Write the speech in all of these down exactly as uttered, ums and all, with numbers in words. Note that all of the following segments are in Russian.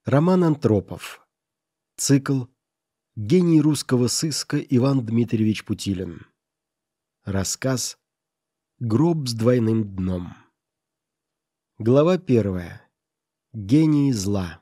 Роман Антропов. Цикл «Гений русского сыска Иван Дмитриевич Путилин». Рассказ «Гроб с двойным дном». Глава первая. Гений зла.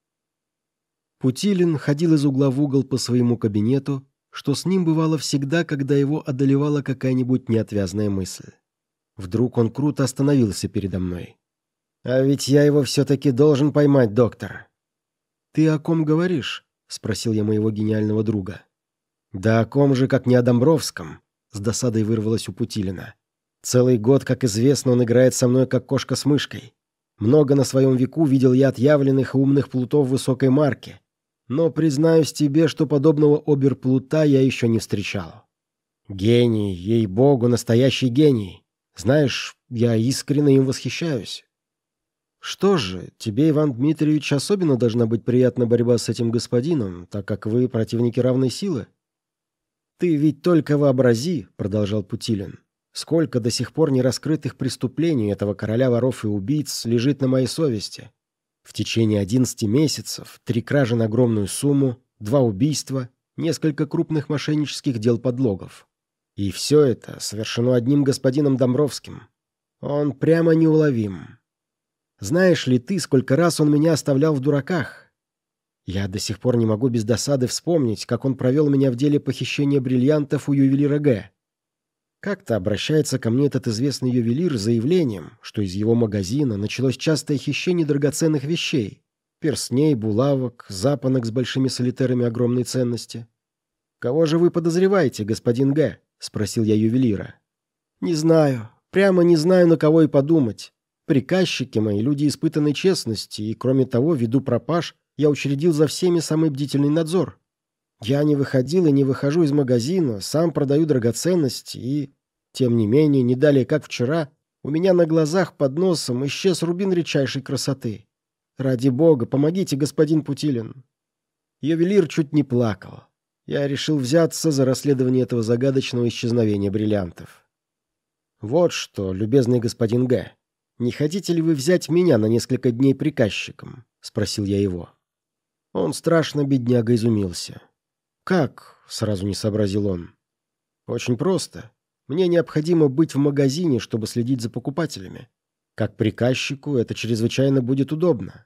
Путилин ходил из угла в угол по своему кабинету, что с ним бывало всегда, когда его одолевала какая-нибудь неотвязная мысль. Вдруг он круто остановился передо мной. «А ведь я его все-таки должен поймать, доктор». «Ты о ком говоришь?» — спросил я моего гениального друга. «Да о ком же, как не о Домбровском?» — с досадой вырвалось у Путилина. «Целый год, как известно, он играет со мной, как кошка с мышкой. Много на своем веку видел я отъявленных и умных плутов высокой марки. Но признаюсь тебе, что подобного оберплута я еще не встречал. Гений, ей-богу, настоящий гений. Знаешь, я искренне им восхищаюсь». «Что же, тебе, Иван Дмитриевич, особенно должна быть приятна борьба с этим господином, так как вы противники равной силы?» «Ты ведь только вообрази», — продолжал Путилин, «сколько до сих пор нераскрытых преступлений этого короля воров и убийц лежит на моей совести. В течение одиннадцати месяцев три кражи на огромную сумму, два убийства, несколько крупных мошеннических дел подлогов. И все это совершено одним господином Домбровским. Он прямо неуловим. Знаешь ли ты, сколько раз он меня оставлял в дураках? Я до сих пор не могу без досады вспомнить, как он провел меня в деле похищения бриллиантов у ювелира Г. Как-то обращается ко мне этот известный ювелир с заявлением, что из его магазина началось частое хищение драгоценных вещей: перстней, булавок, запонок с большими солитерами огромной ценности. «Кого же вы подозреваете, господин Г?» — спросил я ювелира. «Не знаю, прямо не знаю, на кого и подумать. Приказчики мои, люди испытанной честности, и, кроме того, ввиду пропаж, я учредил за всеми самый бдительный надзор. Я не выходил и не выхожу из магазина, сам продаю драгоценности, и, тем не менее, не далее как вчера, у меня на глазах под носом исчез рубин редчайшей красоты. Ради бога, помогите, господин Путилин». Ювелир чуть не плакал. Я решил взяться за расследование этого загадочного исчезновения бриллиантов. «Вот что, любезный господин Г., не хотите ли вы взять меня на несколько дней приказчиком?» — спросил я его. Он страшно, бедняга, изумился. «Как?» — сразу не сообразил он. «Очень просто. Мне необходимо быть в магазине, чтобы следить за покупателями. Как приказчику это чрезвычайно будет удобно».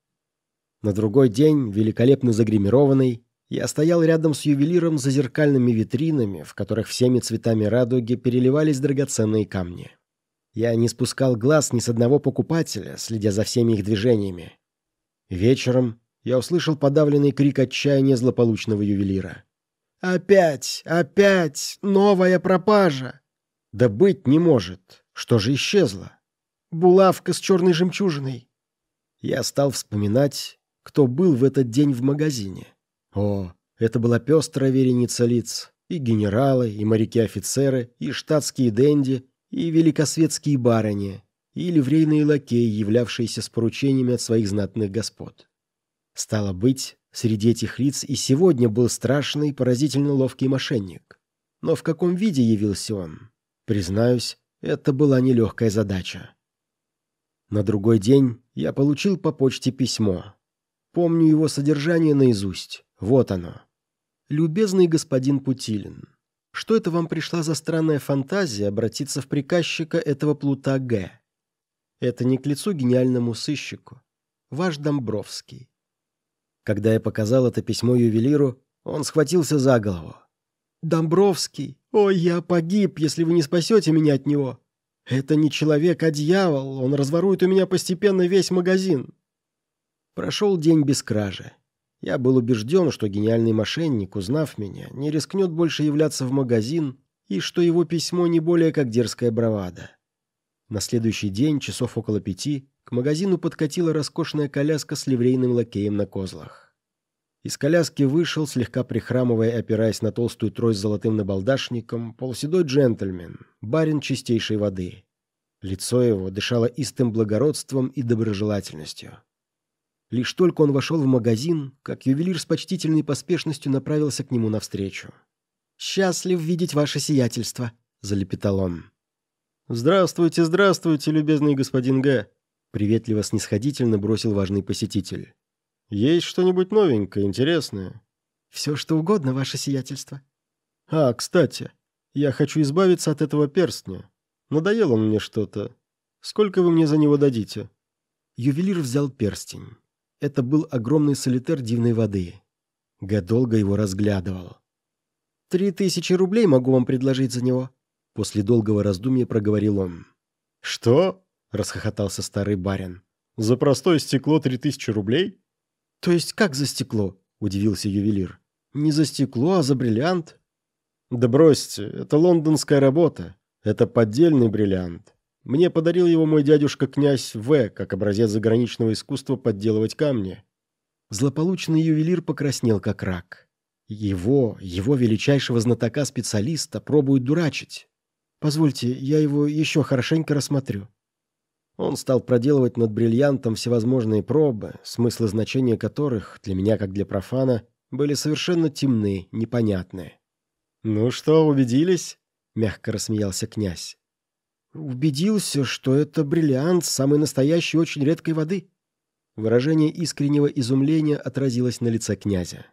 На другой день, великолепно загримированный, я стоял рядом с ювелиром за зеркальными витринами, в которых всеми цветами радуги переливались драгоценные камни. Я не спускал глаз ни с одного покупателя, следя за всеми их движениями. Вечером я услышал подавленный крик отчаяния злополучного ювелира. «Опять! Опять! Новая пропажа!» «Да быть не может! Что же исчезло?» «Булавка с черной жемчужиной!» Я стал вспоминать, кто был в этот день в магазине. О, это была пестрая вереница лиц. И генералы, и моряки-офицеры, и штатские денди, и великосветские барыни, и ливрейные лакеи, являвшиеся с поручениями от своих знатных господ. Стало быть, среди этих лиц и сегодня был страшный, поразительно ловкий мошенник. Но в каком виде явился он? Признаюсь, это была нелегкая задача. На другой день я получил по почте письмо. Помню его содержание наизусть. Вот оно. «Любезный господин Путилин, что это вам пришла за странная фантазия обратиться в приказчика этого плута Г? Это не к лицу гениальному сыщику. Ваш Домбровский». Когда я показал это письмо ювелиру, он схватился за голову. «Домбровский! Ой, я погиб, если вы не спасете меня от него! Это не человек, а дьявол! Он разворует у меня постепенно весь магазин!» Прошел день без кражи. Я был убежден, что гениальный мошенник, узнав меня, не рискнет больше являться в магазин, и что его письмо не более как дерзкая бравада. На следующий день, часов около пяти, к магазину подкатила роскошная коляска с ливрейным лакеем на козлах. Из коляски вышел, слегка прихрамывая и опираясь на толстую трость с золотым набалдашником, полуседой джентльмен, барин чистейшей воды. Лицо его дышало истым благородством и доброжелательностью. Лишь только он вошел в магазин, как ювелир с почтительной поспешностью направился к нему навстречу. «Счастлив видеть ваше сиятельство», — залепетал он. «Здравствуйте, здравствуйте, любезный господин Г», — приветливо снисходительно бросил важный посетитель. Есть что-нибудь новенькое, интересное? Все, что угодно, ваше сиятельство. А, кстати, я хочу избавиться от этого перстня. Надоел он мне что-то. Сколько вы мне за него дадите? Ювелир взял перстень. Это был огромный солитер дивной воды. Гэ долго его разглядывал. «Три тысячи рублей могу вам предложить за него», — после долгого раздумья проговорил он. «Что?» — расхохотался старый барин. «За простое стекло три тысячи рублей?» «То есть как за стекло?» — удивился ювелир. «Не за стекло, а за бриллиант». «Да бросьте, это лондонская работа. Это поддельный бриллиант. Мне подарил его мой дядюшка князь В. как образец заграничного искусства подделывать камни». Злополучный ювелир покраснел, как рак. Его, его величайшего знатока-специалиста, пробуют дурачить. Позвольте, я его еще хорошенько рассмотрю. Он стал проделывать над бриллиантом всевозможные пробы, смыслы значения которых, для меня как для профана, были совершенно темны, непонятны. «Ну что, убедились?» — мягко рассмеялся князь. «Убедился, что это бриллиант самой настоящей очень редкой воды». Выражение искреннего изумления отразилось на лице князя.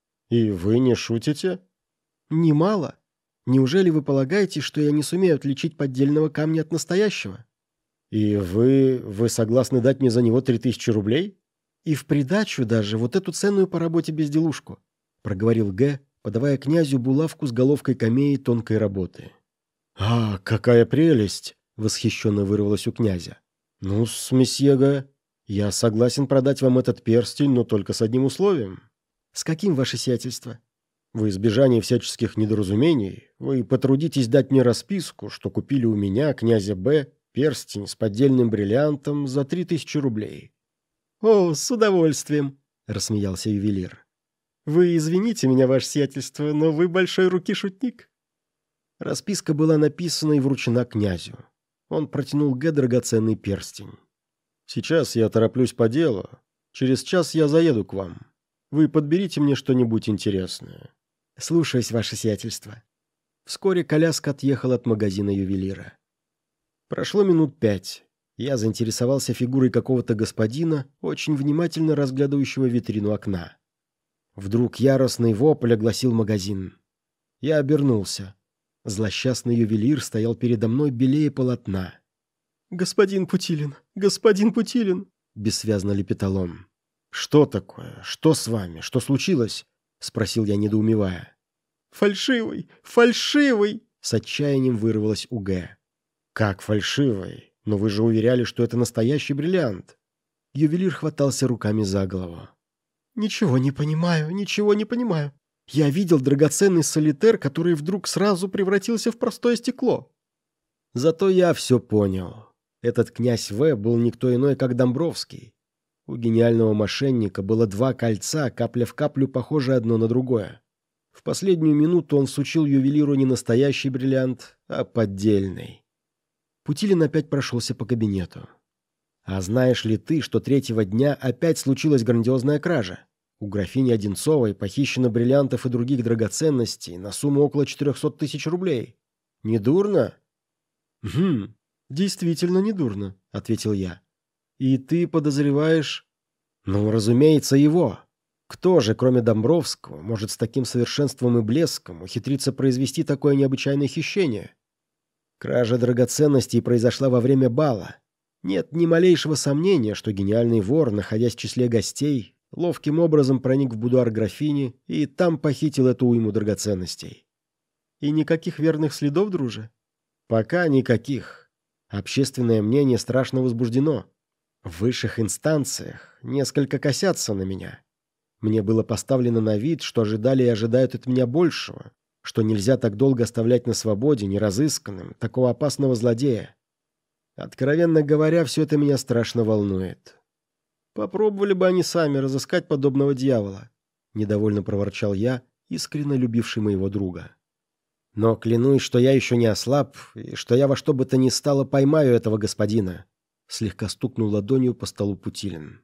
«И вы не шутите?» «Немало. Неужели вы полагаете, что я не сумею отличить поддельного камня от настоящего?» «И вы... вы согласны дать мне за него три тысячи рублей?» «И в придачу даже вот эту ценную по работе безделушку», — проговорил Г., подавая князю булавку с головкой камеи тонкой работы. «А, какая прелесть!» — восхищенно вырвалось у князя. «Ну-с, месье Г., я согласен продать вам этот перстень, но только с одним условием». «С каким, ваше сиятельство?» «В избежание всяческих недоразумений вы потрудитесь дать мне расписку, что купили у меня, князя Б., перстень с поддельным бриллиантом за три тысячи рублей». «О, с удовольствием», — рассмеялся ювелир. «Вы извините меня, ваше сиятельство, но вы большой руки шутник». Расписка была написана и вручена князю. Он протянул Г. драгоценный перстень. «Сейчас я тороплюсь по делу. Через час я заеду к вам. Вы подберите мне что-нибудь интересное». «Слушаюсь, ваше сиятельство». Вскоре коляска отъехала от магазина ювелира. Прошло минут пять. Я заинтересовался фигурой какого-то господина, очень внимательно разглядывающего витрину окна. Вдруг яростный вопль огласил магазин. Я обернулся. Злосчастный ювелир стоял передо мной белее полотна. «Господин Путилин! Господин Путилин!» — бессвязно лепетал он. «Что такое? Что с вами? Что случилось?» — спросил я, недоумевая. «Фальшивый! Фальшивый!» — с отчаянием вырвалось у Г. «Как фальшивый? Но вы же уверяли, что это настоящий бриллиант». Ювелир хватался руками за голову. «Ничего не понимаю, ничего не понимаю. Я видел драгоценный солитер, который вдруг сразу превратился в простое стекло». Зато я все понял. Этот князь В. был никто иной, как Домбровский. У гениального мошенника было два кольца, капля в каплю похожие одно на другое. В последнюю минуту он всучил ювелиру не настоящий бриллиант, а поддельный. Путилин опять прошелся по кабинету. «А знаешь ли ты, что третьего дня опять случилась грандиозная кража? У графини Одинцовой похищено бриллиантов и других драгоценностей на сумму около четырехсот тысяч рублей. Не дурно?» «Хм, действительно недурно», — ответил я. «И ты подозреваешь...» «Ну, разумеется, его. Кто же, кроме Домбровского, может с таким совершенством и блеском ухитриться произвести такое необычайное хищение? Кража драгоценностей произошла во время бала. Нет ни малейшего сомнения, что гениальный вор, находясь в числе гостей, ловким образом проник в будуар графини и там похитил эту уйму драгоценностей». «И никаких верных следов, друже?» «Пока никаких. Общественное мнение страшно возбуждено. В высших инстанциях несколько косятся на меня. Мне было поставлено на вид, что ожидали и ожидают от меня большего, что нельзя так долго оставлять на свободе неразысканным такого опасного злодея. Откровенно говоря, все это меня страшно волнует». «Попробовали бы они сами разыскать подобного дьявола», — недовольно проворчал я, искренне любивший моего друга. «Но клянусь, что я еще не ослаб, и что я во что бы то ни стало поймаю этого господина», — слегка стукнул ладонью по столу Путилин.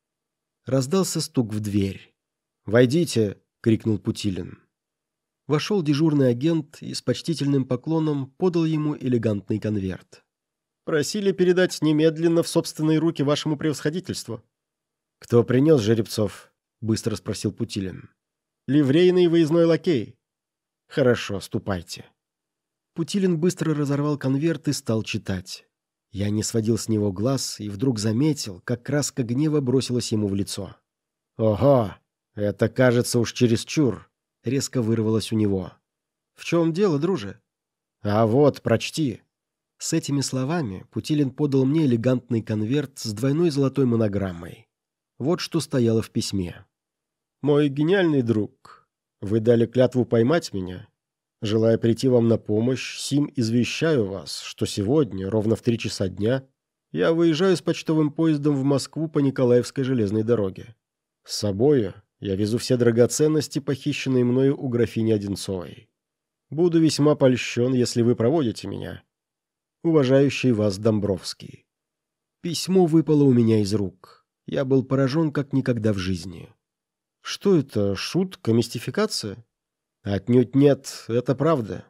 Раздался стук в дверь. «Войдите!» — крикнул Путилин. Вошел дежурный агент и с почтительным поклоном подал ему элегантный конверт. «Просили передать немедленно в собственные руки вашему превосходительству». «Кто принес жеребцов?» — быстро спросил Путилин. «Ливрейный выездной лакей». «Хорошо, ступайте». Путилин быстро разорвал конверт и стал читать. Я не сводил с него глаз и вдруг заметил, как краска гнева бросилась ему в лицо. «Ого! Это, кажется, уж чересчур!» — резко вырвалось у него. «В чем дело, друже?» «А вот, прочти». С этими словами Путилин подал мне элегантный конверт с двойной золотой монограммой. Вот что стояло в письме. «Мой гениальный друг, вы дали клятву поймать меня. Желая прийти вам на помощь, сим извещаю вас, что сегодня, ровно в три часа дня, я выезжаю с почтовым поездом в Москву по Николаевской железной дороге. С собою я везу все драгоценности, похищенные мною у графини Одинцовой. Буду весьма польщен, если вы проводите меня. Уважающий вас Домбровский». Письмо выпало у меня из рук. Я был поражен как никогда в жизни. Что это, шутка, мистификация? Отнюдь нет, это правда.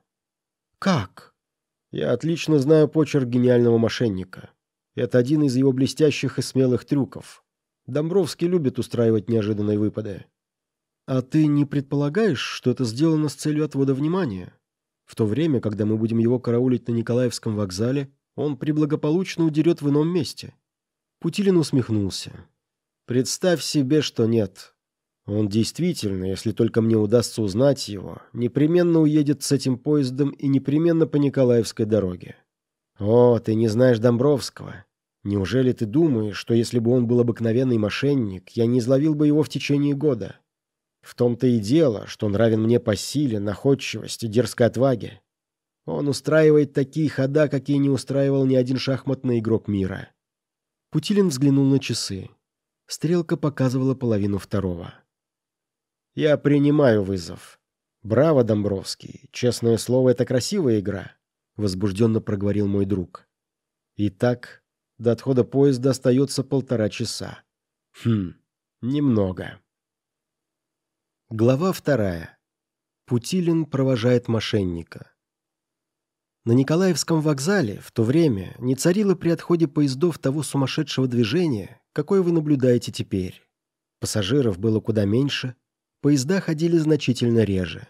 Как? Я отлично знаю почерк гениального мошенника. Это один из его блестящих и смелых трюков. Домбровский любит устраивать неожиданные выпады. А ты не предполагаешь, что это сделано с целью отвода внимания? В то время, когда мы будем его караулить на Николаевском вокзале, он преблагополучно удерет в ином месте. Путилин усмехнулся. Представь себе, что нет. Он действительно, если только мне удастся узнать его, непременно уедет с этим поездом и непременно по Николаевской дороге. О, ты не знаешь Домбровского. Неужели ты думаешь, что если бы он был обыкновенный мошенник, я не изловил бы его в течение года? В том-то и дело, что он равен мне по силе, находчивости, дерзкой отваге. Он устраивает такие хода, какие не устраивал ни один шахматный игрок мира. Путилин взглянул на часы. Стрелка показывала половину второго. «Я принимаю вызов. Браво, Домбровский. Честное слово, это красивая игра», — возбужденно проговорил мой друг. «Итак, до отхода поезда остается полтора часа. Хм, немного». Глава вторая. Путилин провожает мошенника. На Николаевском вокзале в то время не царило при отходе поездов того сумасшедшего движения, какое вы наблюдаете теперь. Пассажиров было куда меньше, поезда ходили значительно реже.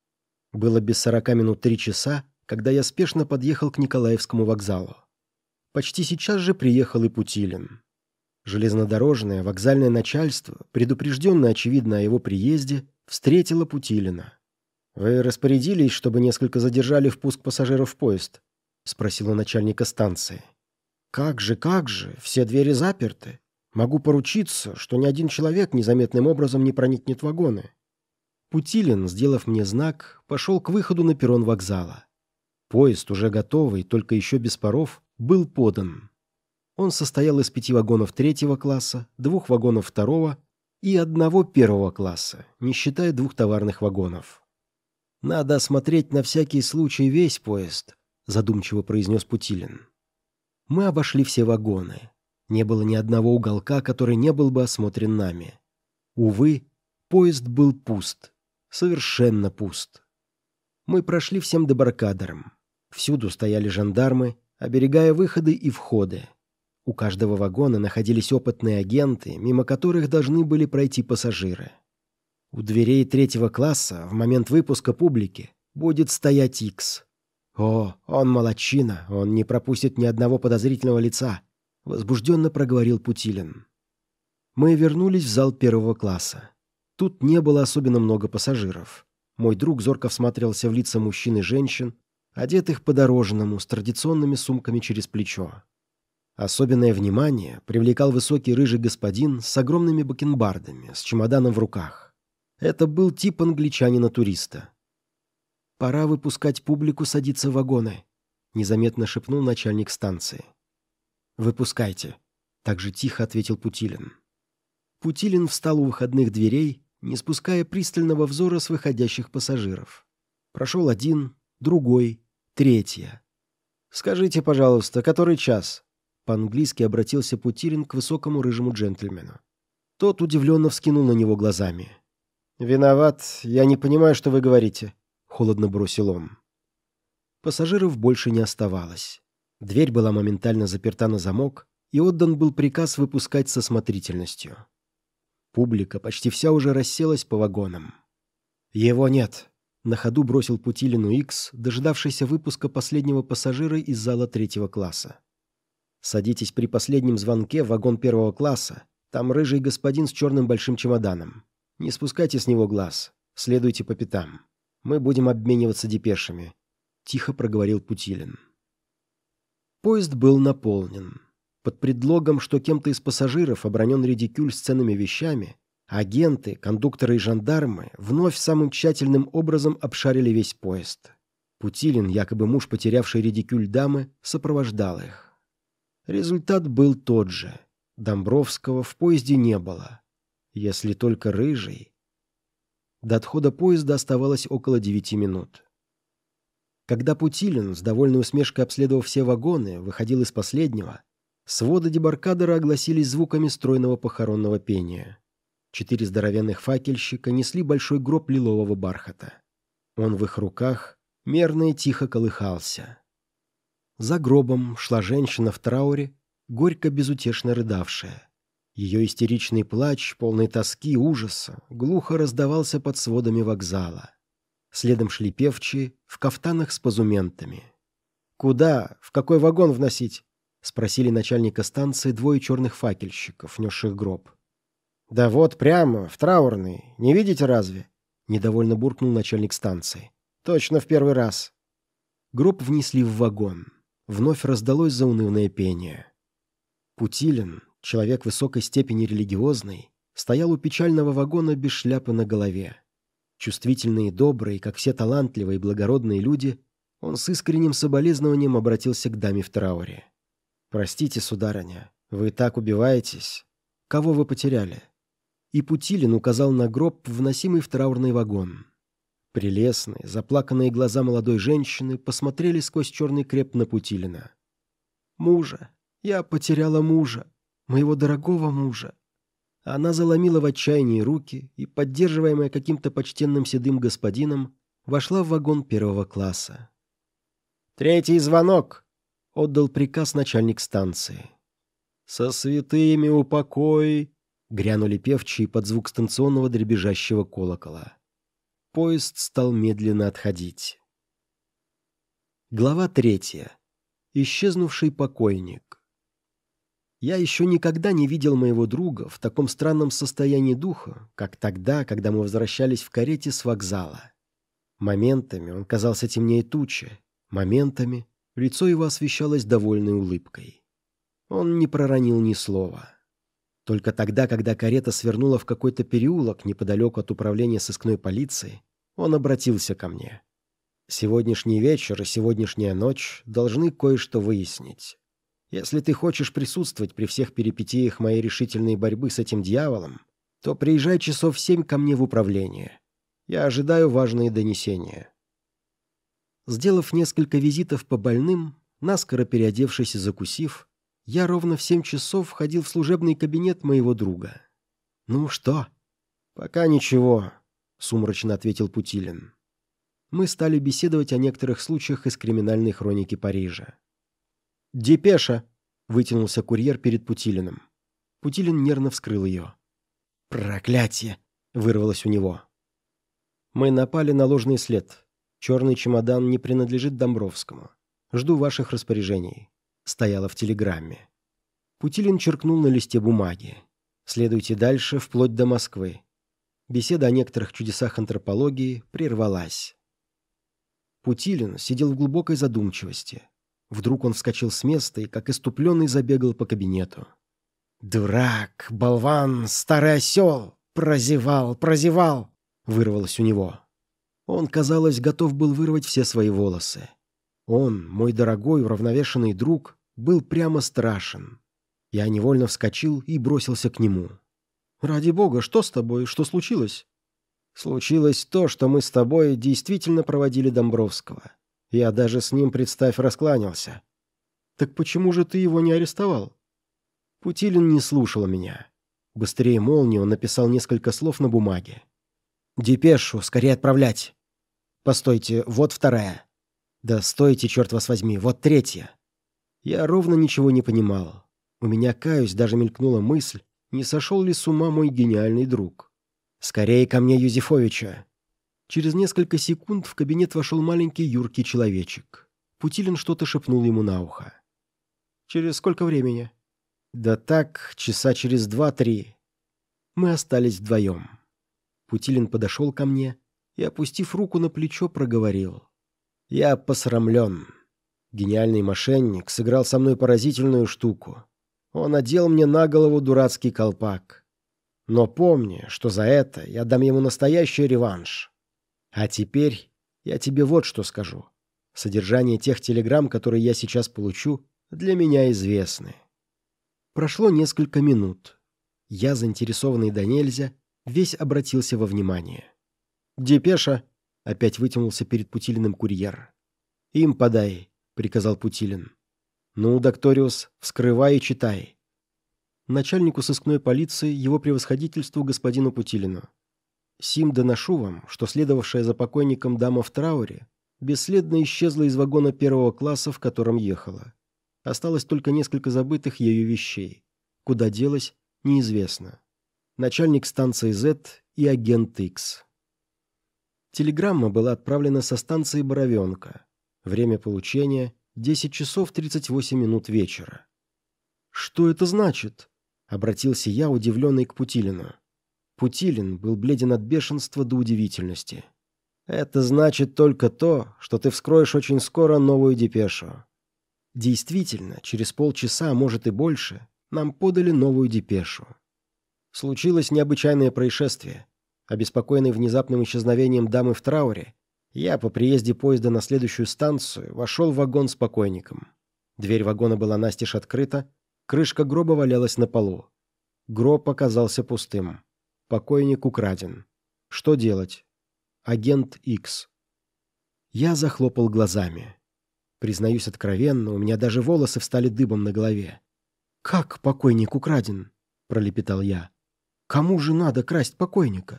Было без сорока минут три часа, когда я спешно подъехал к Николаевскому вокзалу. Почти сейчас же приехал и Путилин. Железнодорожное вокзальное начальство, предупрежденное, очевидно, о его приезде, встретило Путилина. «Вы распорядились, чтобы несколько задержали впуск пассажиров в поезд?» — спросила начальника станции. «Как же, как же, все двери заперты. Могу поручиться, что ни один человек незаметным образом не проникнет в вагоны». Путилин, сделав мне знак, пошел к выходу на перрон вокзала. Поезд, уже готовый, только еще без паров, был подан. Он состоял из пяти вагонов третьего класса, двух вагонов второго и одного первого класса, не считая двух товарных вагонов. «Надо осмотреть на всякий случай весь поезд», — задумчиво произнес Путилин. Мы обошли все вагоны. Не было ни одного уголка, который не был бы осмотрен нами. Увы, поезд был пуст. Совершенно пуст. Мы прошли всем дебаркадером. Всюду стояли жандармы, оберегая выходы и входы. У каждого вагона находились опытные агенты, мимо которых должны были пройти пассажиры. У дверей третьего класса в момент выпуска публики будет стоять Икс. «О, он молодчина, он не пропустит ни одного подозрительного лица», — возбужденно проговорил Путилин. Мы вернулись в зал первого класса. Тут не было особенно много пассажиров. Мой друг зорко всматривался в лица мужчин и женщин, одетых по-дорожному, с традиционными сумками через плечо. Особенное внимание привлекал высокий рыжий господин с огромными бакенбардами, с чемоданом в руках. Это был тип англичанина-туриста. «Пора выпускать публику, садиться в вагоны», — незаметно шепнул начальник станции. «Выпускайте», — так же тихо ответил Путилин. Путилин встал у выходных дверей, не спуская пристального взора с выходящих пассажиров. Прошел один, другой, третья. «Скажите, пожалуйста, который час?» По-английски обратился Путилин к высокому рыжему джентльмену. Тот удивленно вскинул на него глазами. «Виноват, я не понимаю, что вы говорите», — холодно бросил он. Пассажиров больше не оставалось. Дверь была моментально заперта на замок, и отдан был приказ выпускать со осмотрительностью. Публика почти вся уже расселась по вагонам. «Его нет», — на ходу бросил Путилину Икс, дожидавшийся выпуска последнего пассажира из зала третьего класса. «Садитесь при последнем звонке в вагон первого класса. Там рыжий господин с черным большим чемоданом. Не спускайте с него глаз. Следуйте по пятам. Мы будем обмениваться депешами», — тихо проговорил Путилин. Поезд был наполнен. Под предлогом, что кем-то из пассажиров обронен редикюль с ценными вещами, агенты, кондукторы и жандармы вновь самым тщательным образом обшарили весь поезд. Путилин, якобы муж потерявший редикюль дамы, сопровождал их. Результат был тот же. Домбровского в поезде не было. Если только рыжий. До отхода поезда оставалось около девяти минут. Когда Путилин, с довольной усмешкой обследовав все вагоны, выходил из последнего, своды дебаркадера огласились звуками стройного похоронного пения. Четыре здоровенных факельщика несли большой гроб лилового бархата. Он в их руках мерно и тихо колыхался. За гробом шла женщина в трауре, горько безутешно рыдавшая. Ее истеричный плач, полный тоски и ужаса, глухо раздавался под сводами вокзала. Следом шли певчие в кафтанах с позументами. «Куда? В какой вагон вносить?» — спросили начальника станции двое черных факельщиков, несших гроб. «Да вот прямо, в траурный. Не видите разве?» — недовольно буркнул начальник станции. «Точно в первый раз». Гроб внесли в вагон. Вновь раздалось заунывное пение. Путилин, человек высокой степени религиозный, стоял у печального вагона без шляпы на голове. Чувствительный и добрый, как все талантливые и благородные люди, он с искренним соболезнованием обратился к даме в трауре. «Простите, сударыня, вы так убиваетесь. Кого вы потеряли?» И Путилин указал на гроб, вносимый в траурный вагон. Прелестные, заплаканные глаза молодой женщины посмотрели сквозь черный креп на Путилина. «Мужа! Я потеряла мужа! Моего дорогого мужа!» Она заломила в отчаянии руки и, поддерживаемая каким-то почтенным седым господином, вошла в вагон первого класса. «Третий звонок!» — отдал приказ начальник станции. «Со святыми упокой!» — грянули певчие под звук станционного дребезжащего колокола. Поезд стал медленно отходить. Глава третья. Исчезнувший покойник. Я еще никогда не видел моего друга в таком странном состоянии духа, как тогда, когда мы возвращались в карете с вокзала. Моментами он казался темнее тучи, моментами лицо его освещалось довольной улыбкой. Он не проронил ни слова. Только тогда, когда карета свернула в какой-то переулок неподалеку от управления сыскной полиции, он обратился ко мне. «Сегодняшний вечер и сегодняшняя ночь должны кое-что выяснить. Если ты хочешь присутствовать при всех перипетиях моей решительной борьбы с этим дьяволом, то приезжай часов в семь ко мне в управление. Я ожидаю важные донесения». Сделав несколько визитов по больным, наскоро переодевшись и закусив, я ровно в семь часов входил в служебный кабинет моего друга. «Ну что?» «Пока ничего», — сумрачно ответил Путилин. Мы стали беседовать о некоторых случаях из криминальной хроники Парижа. «Депеша!» — вытянулся курьер перед Путилиным. Путилин нервно вскрыл ее. «Проклятие!» — вырвалось у него. «Мы напали на ложный след. Черный чемодан не принадлежит Домбровскому. Жду ваших распоряжений», — стояло в телеграмме. Путилин черкнул на листе бумаги. «Следуйте дальше, вплоть до Москвы». Беседа о некоторых чудесах антропологии прервалась. Путилин сидел в глубокой задумчивости. Вдруг он вскочил с места и, как иступленный, забегал по кабинету. «Дурак, болван, старый осел! Прозевал, прозевал!» — вырвалось у него. Он, казалось, готов был вырвать все свои волосы. Он, мой дорогой уравновешенный друг, был прямо страшен. Я невольно вскочил и бросился к нему. «Ради бога, что с тобой? Что случилось?» «Случилось то, что мы с тобой действительно проводили Домбровского. Я даже с ним, представь, раскланялся». «Так почему же ты его не арестовал?» Путилин не слушал меня. Быстрее молнии он написал несколько слов на бумаге. «Депешу скорее отправлять». «Постойте, вот вторая». «Да стойте, черт вас возьми, вот третья». Я ровно ничего не понимал. У меня, каюсь, даже мелькнула мысль, Не сошел ли с ума мой гениальный друг? «Скорее ко мне Юзефовича!» Через несколько секунд в кабинет вошел маленький юркий человечек. Путилин что-то шепнул ему на ухо. «Через сколько времени?» «Да так, часа через два-три». Мы остались вдвоем. Путилин подошел ко мне и, опустив руку на плечо, проговорил. «Я посрамлен. Гениальный мошенник сыграл со мной поразительную штуку. Он надел мне на голову дурацкий колпак. Но помни, что за это я дам ему настоящий реванш. А теперь я тебе вот что скажу. Содержание тех телеграмм, которые я сейчас получу, для меня известны». Прошло несколько минут. Я, заинтересованный до нельзя, весь обратился во внимание. «Депеша!» — опять вытянулся перед Путилиным курьер. «Им подай», — приказал Путилин. «Ну, докториус, вскрывай и читай». Начальнику сыскной полиции, его превосходительству господину Путилину. Сим доношу вам, что следовавшая за покойником дама в трауре бесследно исчезла из вагона первого класса, в котором ехала. Осталось только несколько забытых ею вещей. Куда делась, неизвестно. Начальник станции Z и агент X. Телеграмма была отправлена со станции Боровенка. Время получения – десять часов тридцать восемь минут вечера. «Что это значит?» – обратился я, удивленный, к Путилину. Путилин был бледен от бешенства до удивительности. «Это значит только то, что ты вскроешь очень скоро новую депешу». Действительно, через полчаса, а может и больше, нам подали новую депешу. Случилось необычайное происшествие. Обеспокоенный внезапным исчезновением дамы в трауре, я по приезде поезда на следующую станцию вошел в вагон с покойником. Дверь вагона была настежь открыта, крышка гроба валялась на полу. Гроб оказался пустым. Покойник украден. Что делать? Агент X. Я захлопал глазами. Признаюсь откровенно, у меня даже волосы встали дыбом на голове. «Как покойник украден?» – пролепетал я. «Кому же надо красть покойника?»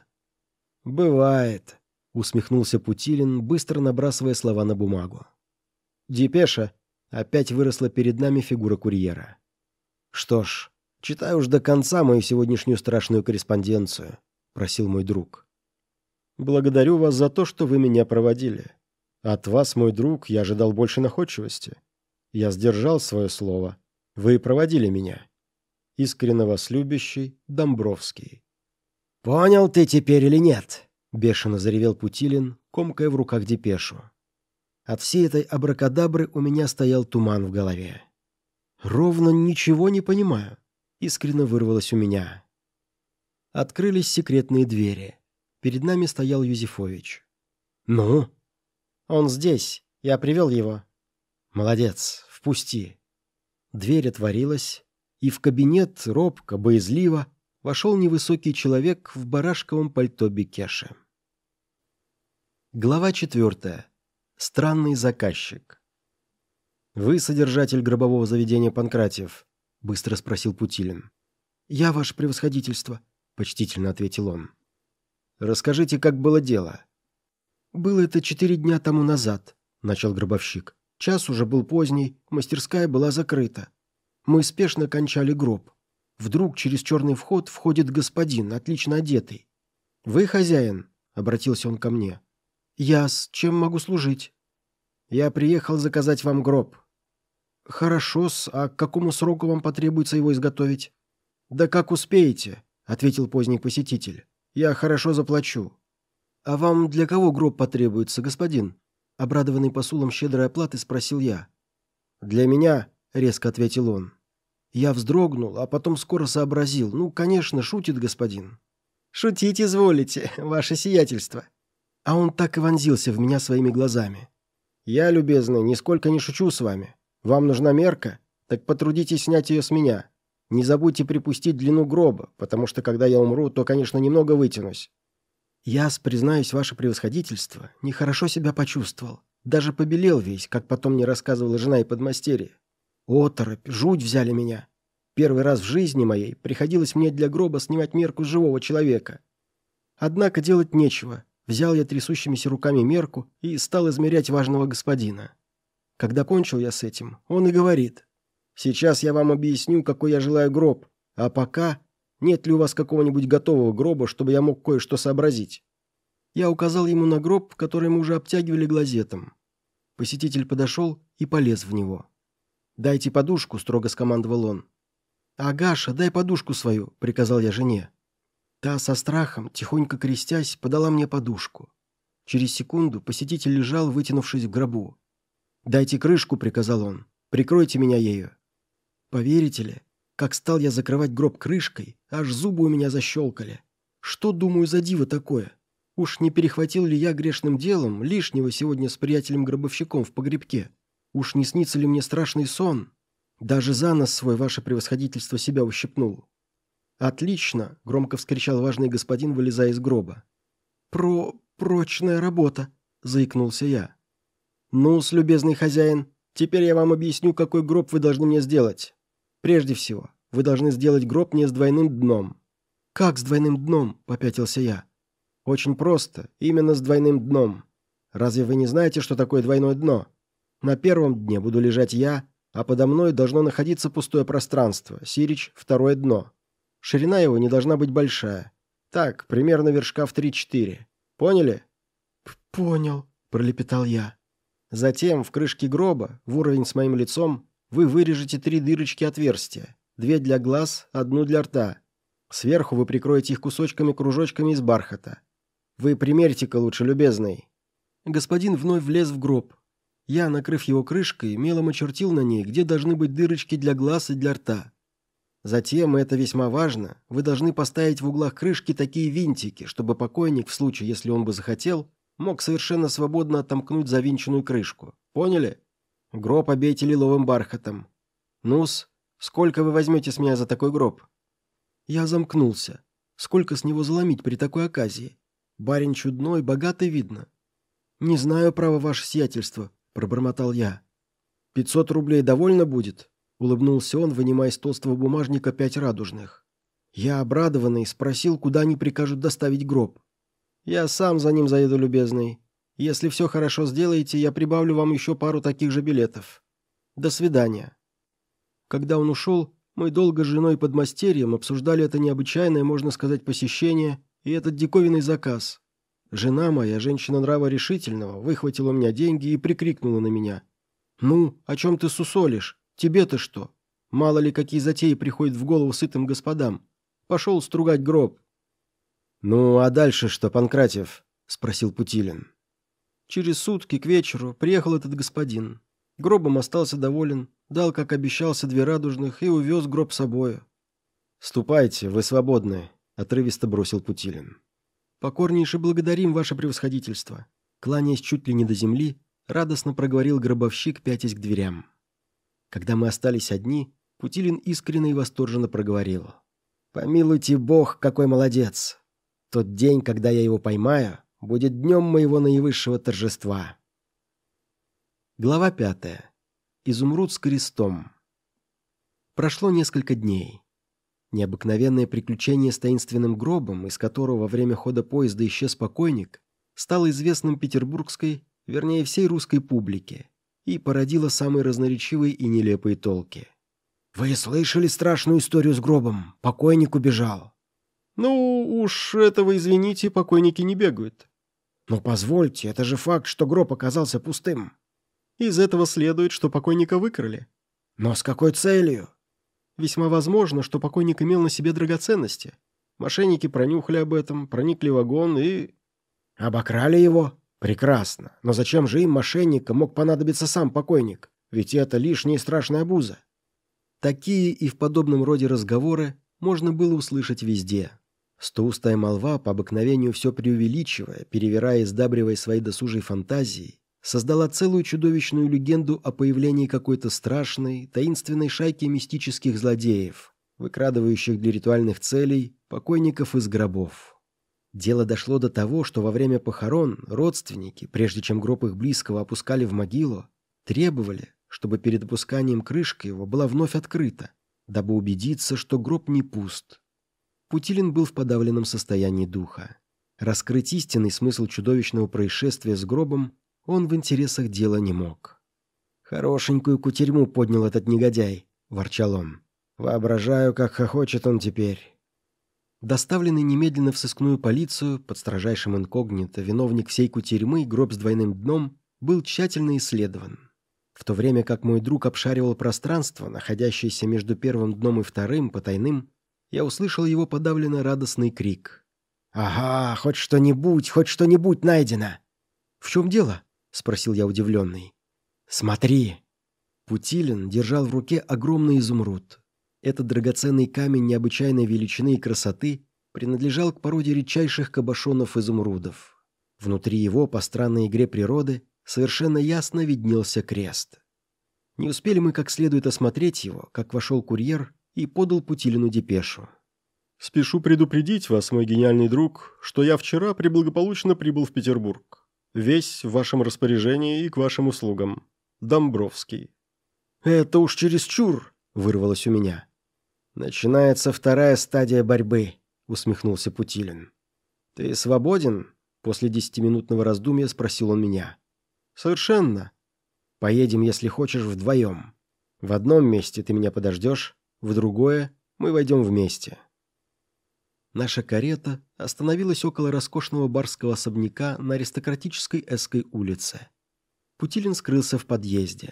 «Бывает», — усмехнулся Путилин, быстро набрасывая слова на бумагу. «Депеша». Опять выросла перед нами фигура курьера. «Что ж, читай уж до конца мою сегодняшнюю страшную корреспонденцию», — просил мой друг. «Благодарю вас за то, что вы меня проводили. От вас, мой друг, я ожидал больше находчивости. Я сдержал свое слово. Вы проводили меня. Искренне вас любящий Домбровский». «Понял ты теперь или нет?» — бешено заревел Путилин, комкая в руках депешу. От всей этой абракадабры у меня стоял туман в голове. «Ровно ничего не понимаю», — искренне вырвалось у меня. Открылись секретные двери. Перед нами стоял Юзефович. «Ну?» «Он здесь. Я привел его». «Молодец. Впусти». Дверь отворилась, и в кабинет робко, боязливо вошел невысокий человек в барашковом пальто Бекеши. Глава четвертая. Странный заказчик. «Вы содержатель гробового заведения Панкратиев?» — быстро спросил Путилин. «Я, ваше превосходительство», — почтительно ответил он. «Расскажите, как было дело». «Было это четыре дня тому назад», — начал гробовщик. «Час уже был поздний, мастерская была закрыта. Мы спешно кончали гроб. Вдруг через черный вход входит господин, отлично одетый. «Вы хозяин?» — обратился он ко мне. «Я с чем могу служить?» «Я приехал заказать вам гроб». «Хорошо-с, а к какому сроку вам потребуется его изготовить?» «Да как успеете», — ответил поздний посетитель. «Я хорошо заплачу». «А вам для кого гроб потребуется, господин?» Обрадованный посулом щедрой оплаты спросил я. «Для меня», — резко ответил он. Я вздрогнул, а потом скоро сообразил. «Ну, конечно, шутит господин». «Шутить изволите, ваше сиятельство». А он так и вонзился в меня своими глазами. «Я, любезный, нисколько не шучу с вами. Вам нужна мерка? Так потрудитесь снять ее с меня. Не забудьте припустить длину гроба, потому что, когда я умру, то, конечно, немного вытянусь». Я, признаюсь, ваше превосходительство, нехорошо себя почувствовал. Даже побелел весь, как потом мне рассказывала жена и подмастерье. Оторопь, жуть взяли меня. Первый раз в жизни моей приходилось мне для гроба снимать мерку с живого человека. Однако делать нечего. Взял я трясущимися руками мерку и стал измерять важного господина. Когда кончил я с этим, он и говорит: «Сейчас я вам объясню, какой я желаю гроб, а пока Нет ли у вас какого-нибудь готового гроба, чтобы я мог кое-что сообразить?» Я указал ему на гроб, который мы уже обтягивали глазетом. Посетитель подошел и полез в него. «Дайте подушку», — строго скомандовал он. «Агаша, дай подушку свою», — приказал я жене. Та со страхом, тихонько крестясь, подала мне подушку. Через секунду посетитель лежал, вытянувшись в гробу. «Дайте крышку», — приказал он. «Прикройте меня ею». Поверите ли, как стал я закрывать гроб крышкой, аж зубы у меня защелкали. Что, думаю, за диво такое? Уж не перехватил ли я грешным делом лишнего сегодня с приятелем-гробовщиком в погребке? Уж не снится ли мне страшный сон? Даже за нос свой ваше превосходительство себя ущипнул. «Отлично!» — громко вскричал важный господин, вылезая из гроба. «Про... прочная работа!» — заикнулся я. «Ну-с, любезный хозяин, теперь я вам объясню, какой гроб вы должны мне сделать. Прежде всего, вы должны сделать гроб не с двойным дном». «Как с двойным дном?» — попятился я. «Очень просто, именно с двойным дном. Разве вы не знаете, что такое двойное дно? На первом дне буду лежать я, а подо мной должно находиться пустое пространство, сирич, второе дно. Ширина его не должна быть большая. Так, примерно вершка в три-четыре. Поняли?» «Понял», — пролепетал я. «Затем в крышке гроба, в уровень с моим лицом, вы вырежете три дырочки отверстия. Две для глаз, одну для рта. Сверху вы прикроете их кусочками-кружочками из бархата. Вы примерьте-ка лучше, любезный». Господин вновь влез в гроб. Я, накрыв его крышкой, мелом очертил на ней, где должны быть дырочки для глаз и для рта. Затем, и это весьма важно, вы должны поставить в углах крышки такие винтики, чтобы покойник, в случае, если он бы захотел, мог совершенно свободно отомкнуть завинченную крышку. Поняли? Гроб обейте лиловым бархатом. Ну-с, сколько вы возьмете с меня за такой гроб?» Я замкнулся. Сколько с него заломить при такой оказии? Барин чудной, богатый видно. «Не знаю, право, ваше сиятельство», — пробормотал я. «Пятьсот рублей довольно будет?» — улыбнулся он, вынимая из толстого бумажника пять радужных. Я, обрадованный, спросил, куда они прикажут доставить гроб. «Я сам за ним заеду, любезный. Если все хорошо сделаете, я прибавлю вам еще пару таких же билетов. До свидания». Когда он ушел, мы долго с женой и подмастерьем обсуждали это необычайное, можно сказать, посещение и этот диковинный заказ. Жена моя, женщина нрава решительного, выхватила у меня деньги и прикрикнула на меня. «Ну, о чем ты сусолишь? Тебе-то что? Мало ли какие затеи приходят в голову сытым господам. Пошел стругать гроб». «Ну, а дальше что, Панкратьев?» — спросил Путилин. Через сутки к вечеру приехал этот господин. Гробом остался доволен, дал, как обещался, две радужных и увез гроб с собою. «Ступайте, вы свободны», — отрывисто бросил Путилин. «Покорнейше благодарим, ваше превосходительство», — кланяясь чуть ли не до земли, радостно проговорил гробовщик, пятясь к дверям. Когда мы остались одни, Путилин искренне и восторженно проговорил. «Помилуйте Бог, какой молодец! Тот день, когда я его поймаю, будет днем моего наивысшего торжества». Глава пятая. Изумруд с крестом. Прошло несколько дней. Необыкновенное приключение с таинственным гробом, из которого во время хода поезда исчез покойник, стало известным петербургской, вернее всей русской публике, и породило самые разноречивые и нелепые толки. «Вы слышали страшную историю с гробом? Покойник убежал». «Ну, уж этого, извините, покойники не бегают». «Но позвольте, это же факт, что гроб оказался пустым». «Из этого следует, что покойника выкрали». «Но с какой целью?» «Весьма возможно, что покойник имел на себе драгоценности. Мошенники пронюхали об этом, проникли в вагон и...» «Обокрали его? Прекрасно. Но зачем же им, мошенникам, мог понадобиться сам покойник? Ведь это лишняя и страшная обуза». Такие и в подобном роде разговоры можно было услышать везде. Стоустая молва, по обыкновению все преувеличивая, перевирая и сдабривая свои досужие фантазии, создала целую чудовищную легенду о появлении какой-то страшной, таинственной шайки мистических злодеев, выкрадывающих для ритуальных целей покойников из гробов. Дело дошло до того, что во время похорон родственники, прежде чем гроб их близкого опускали в могилу, требовали, чтобы перед опусканием крышка его была вновь открыта, дабы убедиться, что гроб не пуст. Путилин был в подавленном состоянии духа. Раскрыть истинный смысл чудовищного происшествия с гробом он в интересах дела не мог. «Хорошенькую кутерьму поднял этот негодяй», — ворчал он. «Воображаю, как хохочет он теперь. Доставленный немедленно в сыскную полицию, под строжайшим инкогнито, виновник всей кутерьмы, гроб с двойным дном, был тщательно исследован. В то время как мой друг обшаривал пространство, находящееся между первым дном и вторым, потайным, я услышал его подавленно радостный крик. «Ага, хоть что-нибудь, хоть что-нибудь найдено!» «В чем дело?» — спросил я удивленный. «Смотри!» Путилин держал в руке огромный изумруд. Этот драгоценный камень необычайной величины и красоты принадлежал к породе редчайших кабошонов-изумрудов. Внутри его, по странной игре природы, совершенно ясно виднелся крест. Не успели мы как следует осмотреть его, как вошел курьер и подал Путилину депешу. «Спешу предупредить вас, мой гениальный друг, что я вчера преблагополучно прибыл в Петербург. Весь в вашем распоряжении и к вашим услугам. Домбровский». «Это уж чересчур!» — вырвалось у меня. «Начинается вторая стадия борьбы», — усмехнулся Путилин. «Ты свободен?» — после десятиминутного раздумья спросил он меня. «Совершенно. Поедем, если хочешь, вдвоем. В одном месте ты меня подождешь, в другое мы войдем вместе». Наша карета остановилась около роскошного барского особняка на аристократической Эсской улице. Путилин скрылся в подъезде.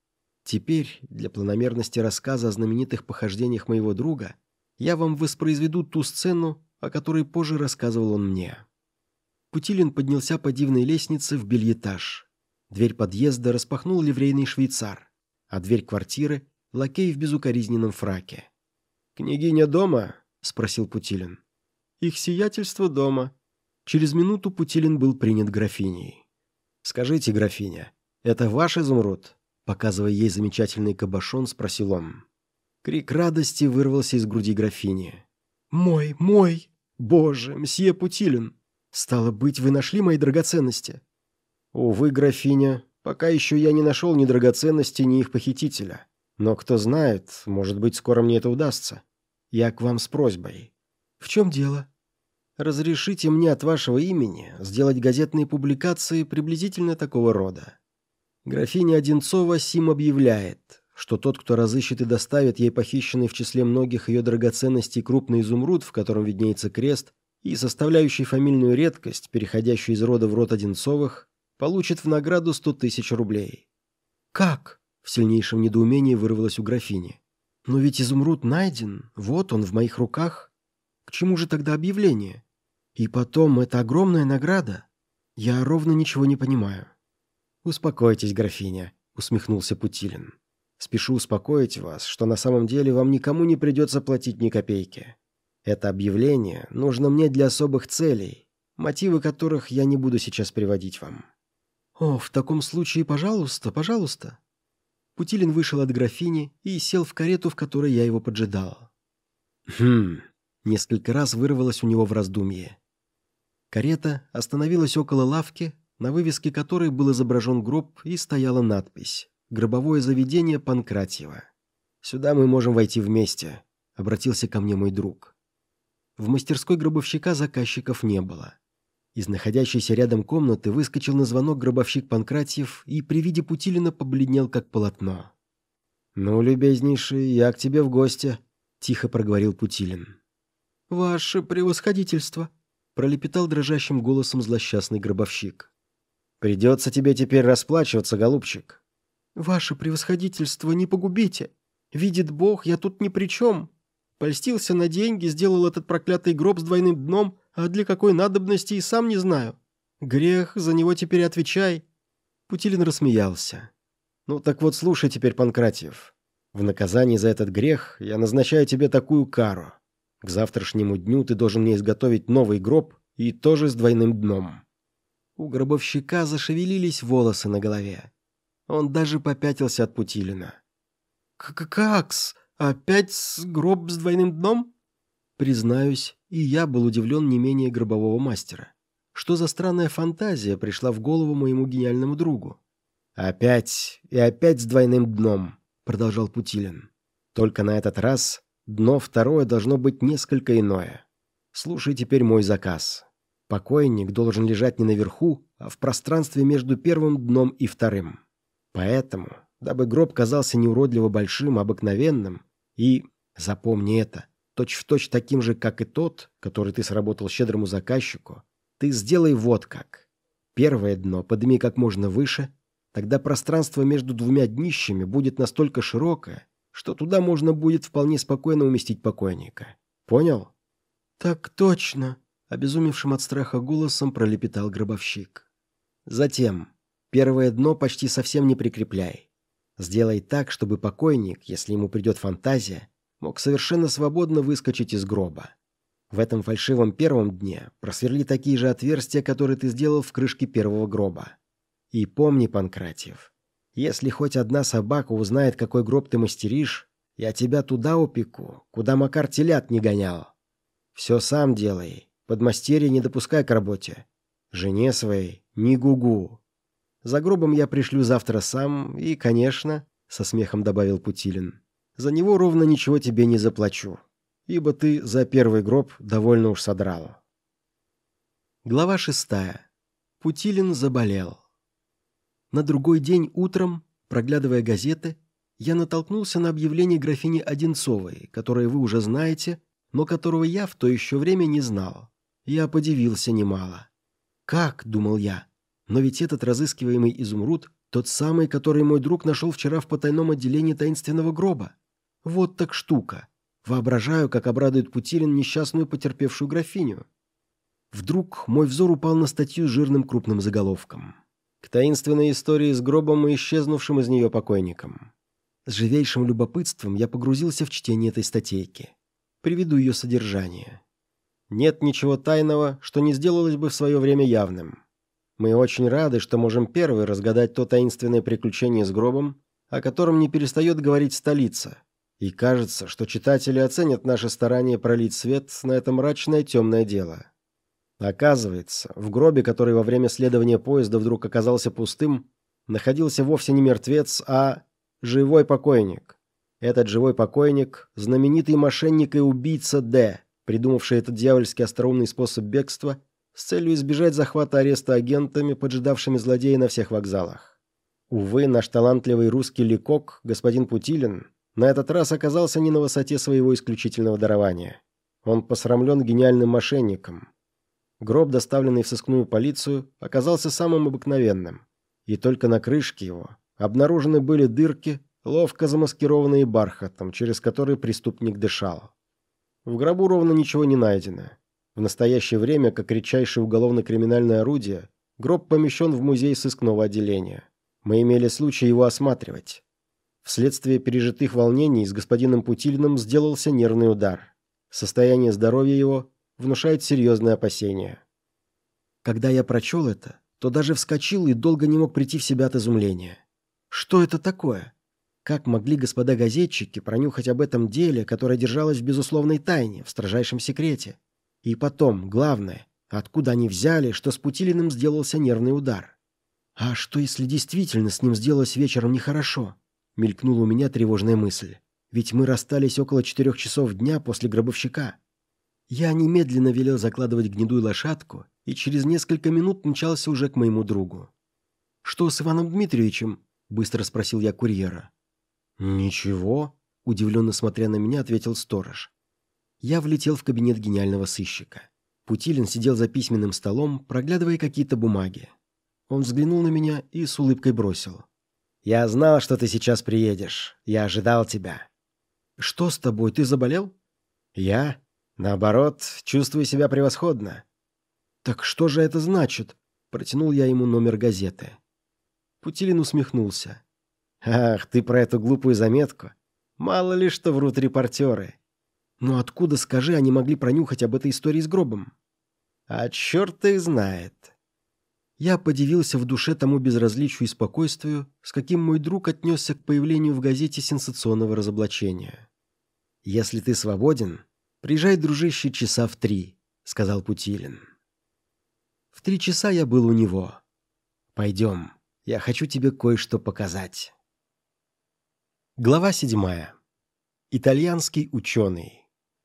Теперь, для планомерности рассказа о знаменитых похождениях моего друга, я вам воспроизведу ту сцену, о которой позже рассказывал он мне. Путилин поднялся по дивной лестнице в бельэтаж. Дверь подъезда распахнул ливрейный швейцар, а дверь квартиры — лакей в безукоризненном фраке. «Княгиня дома?» — спросил Путилин. «Их сиятельство дома». Через минуту Путилин был принят графиней. «Скажите, графиня, это ваш изумруд?» Показывая ей замечательный кабошон, спросил он. Крик радости вырвался из груди графини. «Мой, мой! Боже, мсье Путилин! Стало быть, вы нашли мои драгоценности?» «Увы, графиня, пока еще я не нашел ни драгоценности, ни их похитителя. Но кто знает, может быть, скоро мне это удастся. Я к вам с просьбой». «В чем дело?» «Разрешите мне от вашего имени сделать газетные публикации приблизительно такого рода. Графиня Одинцова сим объявляет, что тот, кто разыщет и доставит ей похищенный в числе многих ее драгоценностей крупный изумруд, в котором виднеется крест, и составляющий фамильную редкость, переходящую из рода в род Одинцовых, получит в награду сто тысяч рублей». «Как?» — в сильнейшем недоумении вырвалось у графини. «Но ведь изумруд найден, вот он в моих руках. К чему же тогда объявление? И потом, это огромная награда. Я ровно ничего не понимаю». «Успокойтесь, графиня», — усмехнулся Путилин. «Спешу успокоить вас, что на самом деле вам никому не придется платить ни копейки. Это объявление нужно мне для особых целей, мотивы которых я не буду сейчас приводить вам». «О, в таком случае, пожалуйста, пожалуйста». Путилин вышел от графини и сел в карету, в которой я его поджидал. «Хм...» — несколько раз вырвалось у него в раздумье. Карета остановилась около лавки, на вывеске которой был изображен гроб и стояла надпись «Гробовое заведение Панкратьева». «Сюда мы можем войти вместе», — обратился ко мне мой друг. В мастерской гробовщика заказчиков не было. Из находящейся рядом комнаты выскочил на звонок гробовщик Панкратьев и при виде Путилина побледнел, как полотно. «Ну, любезнейший, я к тебе в гости», — тихо проговорил Путилин. «Ваше превосходительство», — пролепетал дрожащим голосом злосчастный гробовщик. «Придется тебе теперь расплачиваться, голубчик». «Ваше превосходительство, не погубите. Видит Бог, я тут ни при чем. Польстился на деньги, сделал этот проклятый гроб с двойным дном, а для какой надобности и сам не знаю. Грех, за него теперь отвечай». Путилин рассмеялся. «Ну так вот слушай теперь, Панкратьев. В наказание за этот грех я назначаю тебе такую кару. К завтрашнему дню ты должен мне изготовить новый гроб и тоже с двойным дном». У гробовщика зашевелились волосы на голове. Он даже попятился от Путилина. «Как-с? Опять с гроб с двойным дном?» Признаюсь, и я был удивлен не менее гробового мастера. Что за странная фантазия пришла в голову моему гениальному другу? «Опять и опять с двойным дном», — продолжал Путилин. «Только на этот раз дно второе должно быть несколько иное. Слушай теперь мой заказ. Покойник должен лежать не наверху, а в пространстве между первым дном и вторым. Поэтому, дабы гроб казался не уродливо большим, а обыкновенным, и, запомни это, точь-в-точь таким же, как и тот, который ты сработал щедрому заказчику, ты сделай вот как. Первое дно подними как можно выше, тогда пространство между двумя днищами будет настолько широкое, что туда можно будет вполне спокойно уместить покойника. Понял? Так точно, обезумевшим от страха голосом пролепетал гробовщик. Затем первое дно почти совсем не прикрепляй. Сделай так, чтобы покойник, если ему придет фантазия, мог совершенно свободно выскочить из гроба. В этом фальшивом первом дне просверли такие же отверстия, которые ты сделал в крышке первого гроба. И помни, Панкратиев, если хоть одна собака узнает, какой гроб ты мастеришь, я тебя туда упеку, куда Макар телят не гонял. Все сам делай, подмастерье не допускай к работе. Жене своей не гугу. За гробом я пришлю завтра сам и, конечно, — со смехом добавил Путилин, — за него ровно ничего тебе не заплачу, ибо ты за первый гроб довольно уж содрал. Глава шестая. Путилин заболел. На другой день утром, проглядывая газеты, я натолкнулся на объявление графини Одинцовой, которое вы уже знаете, но которого я в то еще время не знал. Я подивился немало. «Как?» — думал я. «Но ведь этот разыскиваемый изумруд — тот самый, который мой друг нашел вчера в потайном отделении таинственного гроба. Вот так штука. Воображаю, как обрадует Путилин несчастную потерпевшую графиню». Вдруг мой взор упал на статью с жирным крупным заголовком. К таинственной истории с гробом и исчезнувшим из нее покойником. С живейшим любопытством я погрузился в чтение этой статейки. Приведу ее содержание. Нет ничего тайного, что не сделалось бы в свое время явным. Мы очень рады, что можем первые разгадать то таинственное приключение с гробом, о котором не перестает говорить столица. И кажется, что читатели оценят наши старания пролить свет на это мрачное темное дело. Оказывается, в гробе, который во время следования поезда вдруг оказался пустым, находился вовсе не мертвец, а живой покойник. Этот живой покойник – знаменитый мошенник и убийца Д, придумавший этот дьявольски остроумный способ бегства с целью избежать захвата ареста агентами, поджидавшими злодея на всех вокзалах. Увы, наш талантливый русский ликок, господин Путилин, на этот раз оказался не на высоте своего исключительного дарования. Он посрамлен гениальным мошенником. Гроб, доставленный в сыскную полицию, оказался самым обыкновенным, и только на крышке его обнаружены были дырки, ловко замаскированные бархатом, через который преступник дышал. В гробу ровно ничего не найдено. В настоящее время, как редчайшее уголовно-криминальное орудие, гроб помещен в музей сыскного отделения. Мы имели случай его осматривать. Вследствие пережитых волнений с господином Путилиным сделался нервный удар. Состояние здоровья его внушает серьезные опасения. Когда я прочел это, то даже вскочил и долго не мог прийти в себя от изумления. Что это такое? Как могли господа газетчики пронюхать об этом деле, которое держалось в безусловной тайне, в строжайшем секрете? И потом, главное, откуда они взяли, что с Путилиным сделался нервный удар? А что, если действительно с ним сделалось вечером нехорошо? Мелькнула у меня тревожная мысль. Ведь мы расстались около четырех часов дня после гробовщика. Я немедленно велел закладывать гнедую лошадку и через несколько минут мчался уже к моему другу. «Что с Иваном Дмитриевичем?» – быстро спросил я курьера. «Ничего», – удивленно смотря на меня, ответил сторож. Я влетел в кабинет гениального сыщика. Путилин сидел за письменным столом, проглядывая какие-то бумаги. Он взглянул на меня и с улыбкой бросил: «Я знал, что ты сейчас приедешь. Я ожидал тебя». «Что с тобой? Ты заболел?» «Я? Наоборот, чувствую себя превосходно». «Так что же это значит?» Протянул я ему номер газеты. Путилин усмехнулся. «Ах, ты про эту глупую заметку? Мало ли что врут репортеры». «Но откуда, скажи, они могли пронюхать об этой истории с гробом?» «А черт их знает». Я подивился в душе тому безразличию и спокойствию, с каким мой друг отнесся к появлению в газете сенсационного разоблачения. «Если ты свободен, приезжай, дружище, часа в три», — сказал Путилин. В три часа я был у него. «Пойдем, я хочу тебе кое-что показать». Глава седьмая. Итальянский ученый.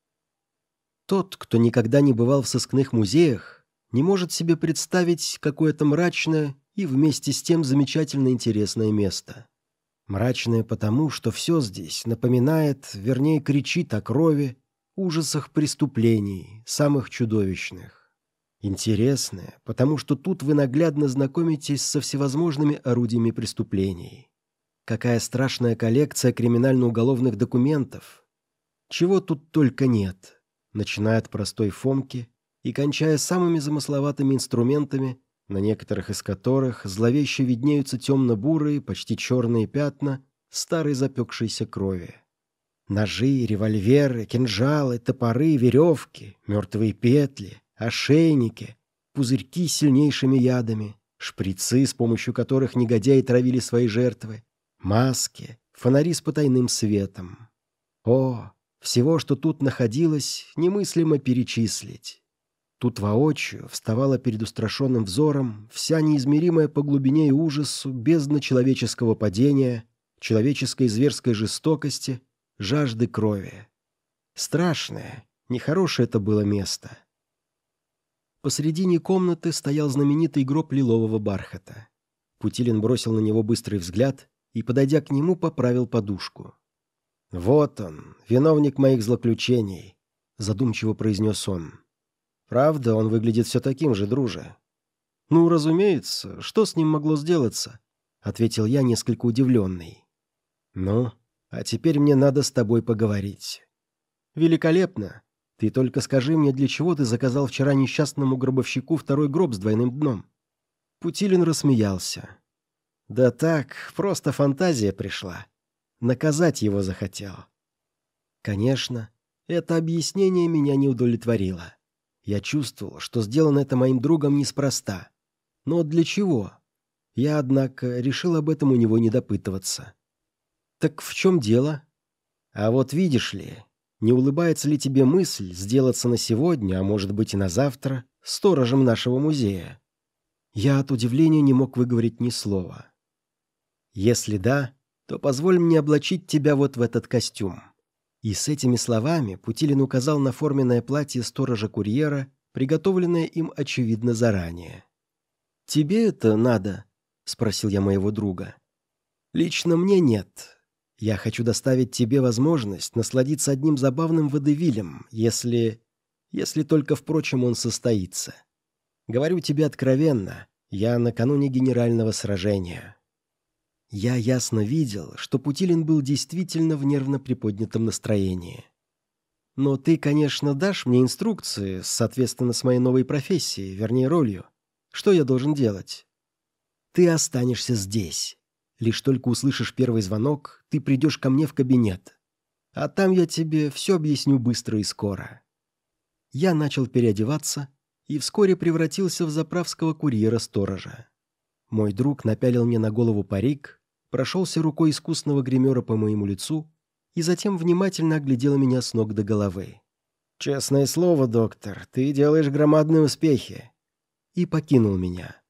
Тот, кто никогда не бывал в сыскных музеях, не может себе представить какое-то мрачное и вместе с тем замечательно интересное место. Мрачное потому, что все здесь напоминает, вернее кричит о крови, ужасах преступлений, самых чудовищных. Интересное, потому что тут вы наглядно знакомитесь со всевозможными орудиями преступлений. Какая страшная коллекция криминально-уголовных документов. Чего тут только нет, начиная от простой фомки и кончая самыми замысловатыми инструментами, на некоторых из которых зловеще виднеются темно-бурые, почти черные пятна старой запекшейся крови. Ножи, револьверы, кинжалы, топоры, веревки, мертвые петли, ошейники, пузырьки с сильнейшими ядами, шприцы, с помощью которых негодяи травили свои жертвы, маски, фонари с потайным светом. О, всего, что тут находилось, немыслимо перечислить. Тут воочию вставала перед устрашенным взором вся неизмеримая по глубине и ужасу бездна человеческого падения, человеческой зверской жестокости, жажды крови. Страшное, нехорошее это было место. Посредине комнаты стоял знаменитый гроб лилового бархата. Путилин бросил на него быстрый взгляд и, подойдя к нему, поправил подушку. «Вот он, виновник моих злоключений», — задумчиво произнес он. «Правда, он выглядит все таким же, друже». «Ну, разумеется, что с ним могло сделаться?» — ответил я, несколько удивленный. «Ну, а теперь мне надо с тобой поговорить». «Великолепно. Ты только скажи мне, для чего ты заказал вчера несчастному гробовщику второй гроб с двойным дном?» Путилин рассмеялся. «Да так, просто фантазия пришла. Наказать его захотел». Конечно, это объяснение меня не удовлетворило. Я чувствовал, что сделано это моим другом неспроста. Но для чего? Я, однако, решил об этом у него не допытываться. «Так в чем дело?» «А вот видишь ли, не улыбается ли тебе мысль сделаться на сегодня, а может быть и на завтра, сторожем нашего музея?» Я от удивления не мог выговорить ни слова. «Если да, то позволь мне облачить тебя вот в этот костюм». И с этими словами Путилин указал на форменное платье сторожа-курьера, приготовленное им, очевидно, заранее. «Тебе это надо?» — спросил я моего друга. «Лично мне нет. Я хочу доставить тебе возможность насладиться одним забавным водевилем, если... если только, впрочем, он состоится. Говорю тебе откровенно, я накануне генерального сражения». Я ясно видел, что Путилин был действительно в нервно приподнятом настроении. «Но ты, конечно, дашь мне инструкции, соответственно, с моей новой профессией, вернее, ролью. Что я должен делать?» «Ты останешься здесь. Лишь только услышишь первый звонок, ты придешь ко мне в кабинет. А там я тебе все объясню быстро и скоро». Я начал переодеваться и вскоре превратился в заправского курьера-сторожа. Мой друг напялил мне на голову парик, прошелся рукой искусного гримера по моему лицу и затем внимательно оглядел меня с ног до головы. «Честное слово, доктор, ты делаешь громадные успехи!» И покинул меня.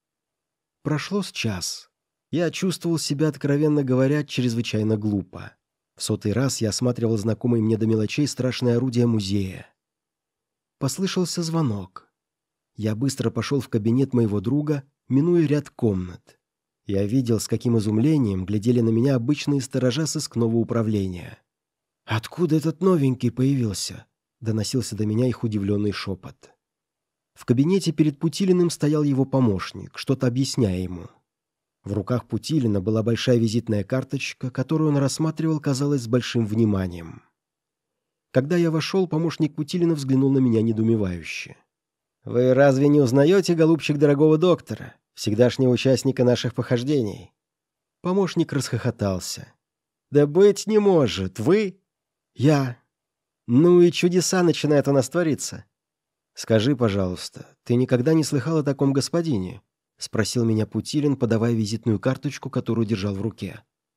Прошло с час. Я чувствовал себя, откровенно говоря, чрезвычайно глупо. В сотый раз я осматривал знакомые мне до мелочей страшное орудие музея. Послышался звонок. Я быстро пошел в кабинет моего друга, минуя ряд комнат. Я видел, с каким изумлением глядели на меня обычные сторожа сыскного управления. «Откуда этот новенький появился?» — доносился до меня их удивленный шепот. В кабинете перед Путилиным стоял его помощник, что-то объясняя ему. В руках Путилина была большая визитная карточка, которую он рассматривал, казалось, с большим вниманием. Когда я вошел, помощник Путилина взглянул на меня недоумевающе. «Вы разве не узнаете, голубчик, дорогого доктора, всегдашнего участника наших похождений?» Помощник расхохотался. «Да быть не может, вы?» «Я». «Ну и чудеса начинают у нас твориться». «Скажи, пожалуйста, ты никогда не слыхал о таком господине?» — спросил меня Путилин, подавая визитную карточку, которую держал в руке.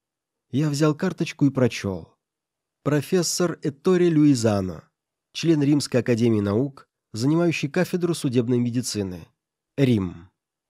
Я взял карточку и прочел. «Профессор Этторе Люизано, член Римской академии наук, занимающий кафедру судебной медицины. Рим».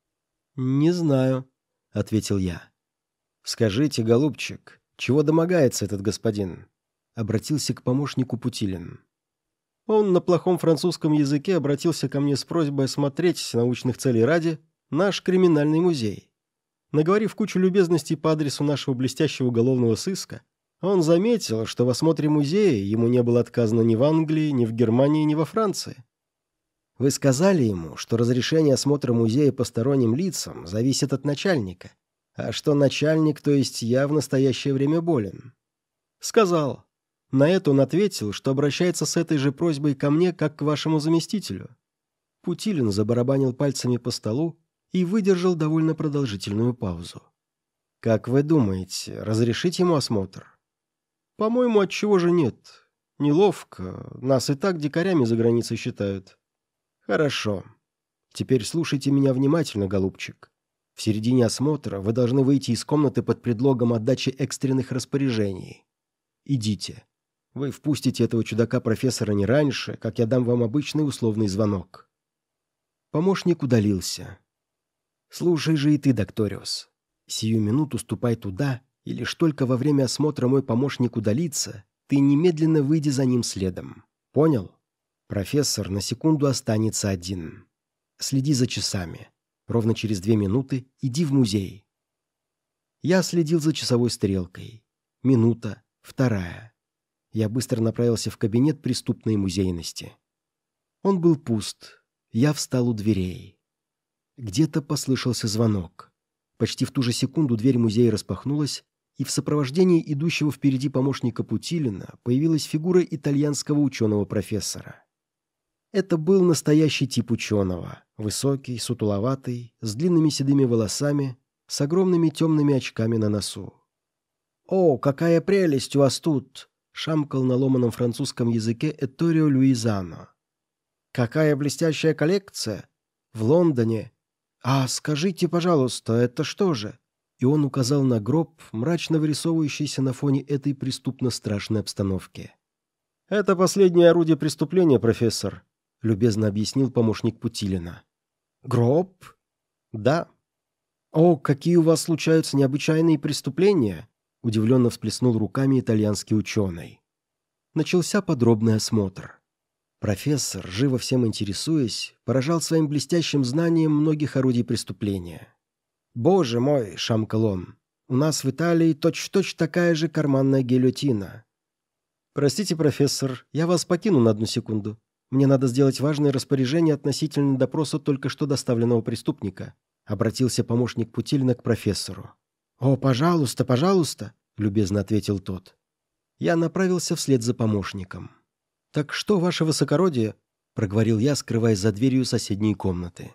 «Не знаю», — ответил я. «Скажите, голубчик, чего домогается этот господин?» — обратился к помощнику Путилин. Он на плохом французском языке обратился ко мне с просьбой осмотреть, научных целей ради, наш криминальный музей. Наговорив кучу любезностей по адресу нашего блестящего уголовного сыска, Он заметил, что в осмотре музея ему не было отказано ни в Англии, ни в Германии, ни во Франции. Вы сказали ему, что разрешение осмотра музея посторонним лицам зависит от начальника, а что начальник, то есть я, в настоящее время болен. Сказал. На это он ответил, что обращается с этой же просьбой ко мне, как к вашему заместителю. Путилин забарабанил пальцами по столу и выдержал довольно продолжительную паузу. «Как вы думаете, разрешить ему осмотр?» «По-моему, отчего же нет? Неловко. Нас и так дикарями за границей считают». «Хорошо. Теперь слушайте меня внимательно, голубчик. В середине осмотра вы должны выйти из комнаты под предлогом отдачи экстренных распоряжений. Идите. Вы впустите этого чудака-профессора не раньше, как я дам вам обычный условный звонок». Помощник удалился. «Слушай же и ты, докториус. Сию минуту ступай туда, и лишь только во время осмотра мой помощник удалится, ты немедленно выйди за ним следом. Понял? Профессор на секунду останется один. Следи за часами. Ровно через две минуты иди в музей». Я следил за часовой стрелкой. Минута, вторая. Я быстро направился в кабинет преступной музейности. Он был пуст. Я встал у дверей. Где-то послышался звонок. Почти в ту же секунду дверь музея распахнулась, и в сопровождении идущего впереди помощника Путилина появилась фигура итальянского ученого-профессора. Это был настоящий тип ученого. Высокий, сутуловатый, с длинными седыми волосами, с огромными темными очками на носу. «О, какая прелесть у вас тут!» — шамкал на ломаном французском языке Этторио Луизано. «Какая блестящая коллекция! В Лондоне! А скажите, пожалуйста, это что же?» И он указал на гроб, мрачно вырисовывающийся на фоне этой преступно-страшной обстановки. «Это последнее орудие преступления, профессор», — любезно объяснил помощник Путилина. «Гроб?» «Да». «О, какие у вас случаются необычайные преступления!» — удивленно всплеснул руками итальянский ученый. Начался подробный осмотр. Профессор, живо всем интересуясь, поражал своим блестящим знанием многих орудий преступления. «Боже мой!» — шамкал он. «У нас в Италии точь-в-точь такая же карманная гильотина». «Простите, профессор, я вас покину на одну секунду. Мне надо сделать важное распоряжение относительно допроса только что доставленного преступника», — обратился помощник Путилина к профессору. «О, пожалуйста, пожалуйста», — любезно ответил тот. Я направился вслед за помощником. «Так что, ваше высокородие?» — проговорил я, скрываясь за дверью соседней комнаты.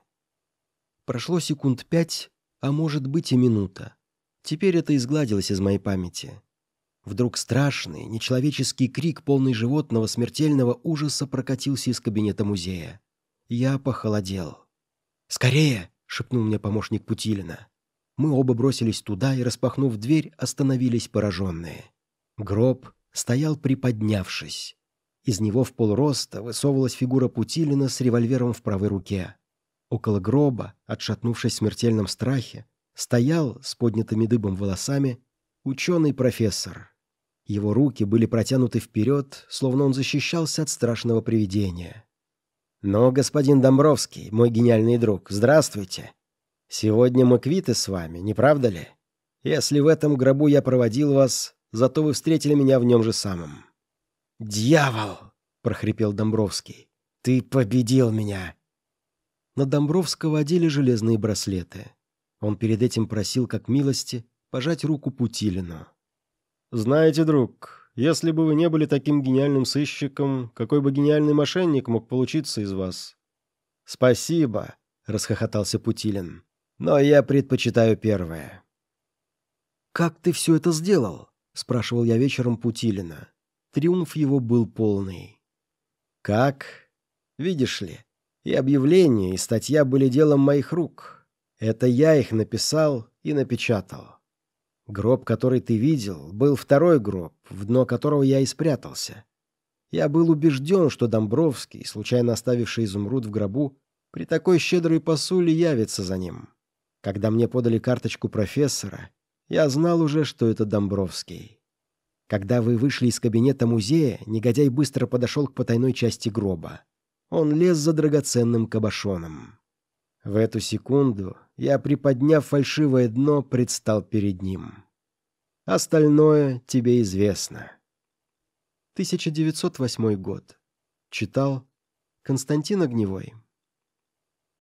Прошло секунд пять, а может быть и минута. Теперь это изгладилось из моей памяти. Вдруг страшный, нечеловеческий крик, полный животного смертельного ужаса, прокатился из кабинета музея. Я похолодел. «Скорее!» — шепнул мне помощник Путилина. Мы оба бросились туда и, распахнув дверь, остановились пораженные. Гроб стоял приподнявшись. Из него в полроста высовывалась фигура Путилина с револьвером в правой руке. Около гроба, отшатнувшись в смертельном страхе, стоял с поднятыми дыбом волосами ученый-профессор. Его руки были протянуты вперед, словно он защищался от страшного привидения. «Но, господин Домбровский, мой гениальный друг, здравствуйте. Сегодня мы квиты с вами, не правда ли? Если в этом гробу я проводил вас, зато вы встретили меня в нем же самом». «Дьявол!» — прохрипел Домбровский. «Ты победил меня!» На Домбровского одели железные браслеты. Он перед этим просил, как милости, пожать руку Путилину. «Знаете, друг, если бы вы не были таким гениальным сыщиком, какой бы гениальный мошенник мог получиться из вас?» «Спасибо», — расхохотался Путилин. «Но я предпочитаю первое». «Как ты все это сделал?» — спрашивал я вечером Путилина. Триумф его был полный. «Как? Видишь ли, и объявление, и статья были делом моих рук. Это я их написал и напечатал. Гроб, который ты видел, был второй гроб, в дно которого я и спрятался. Я был убежден, что Домбровский, случайно оставивший изумруд в гробу, при такой щедрой посуле явится за ним. Когда мне подали карточку профессора, я знал уже, что это Домбровский. Когда вы вышли из кабинета музея, негодяй быстро подошел к потайной части гроба. Он лез за драгоценным кабошоном. В эту секунду я, приподняв фальшивое дно, предстал перед ним. Остальное тебе известно. тысяча девятьсот восьмой год. Читал Константин Огневой.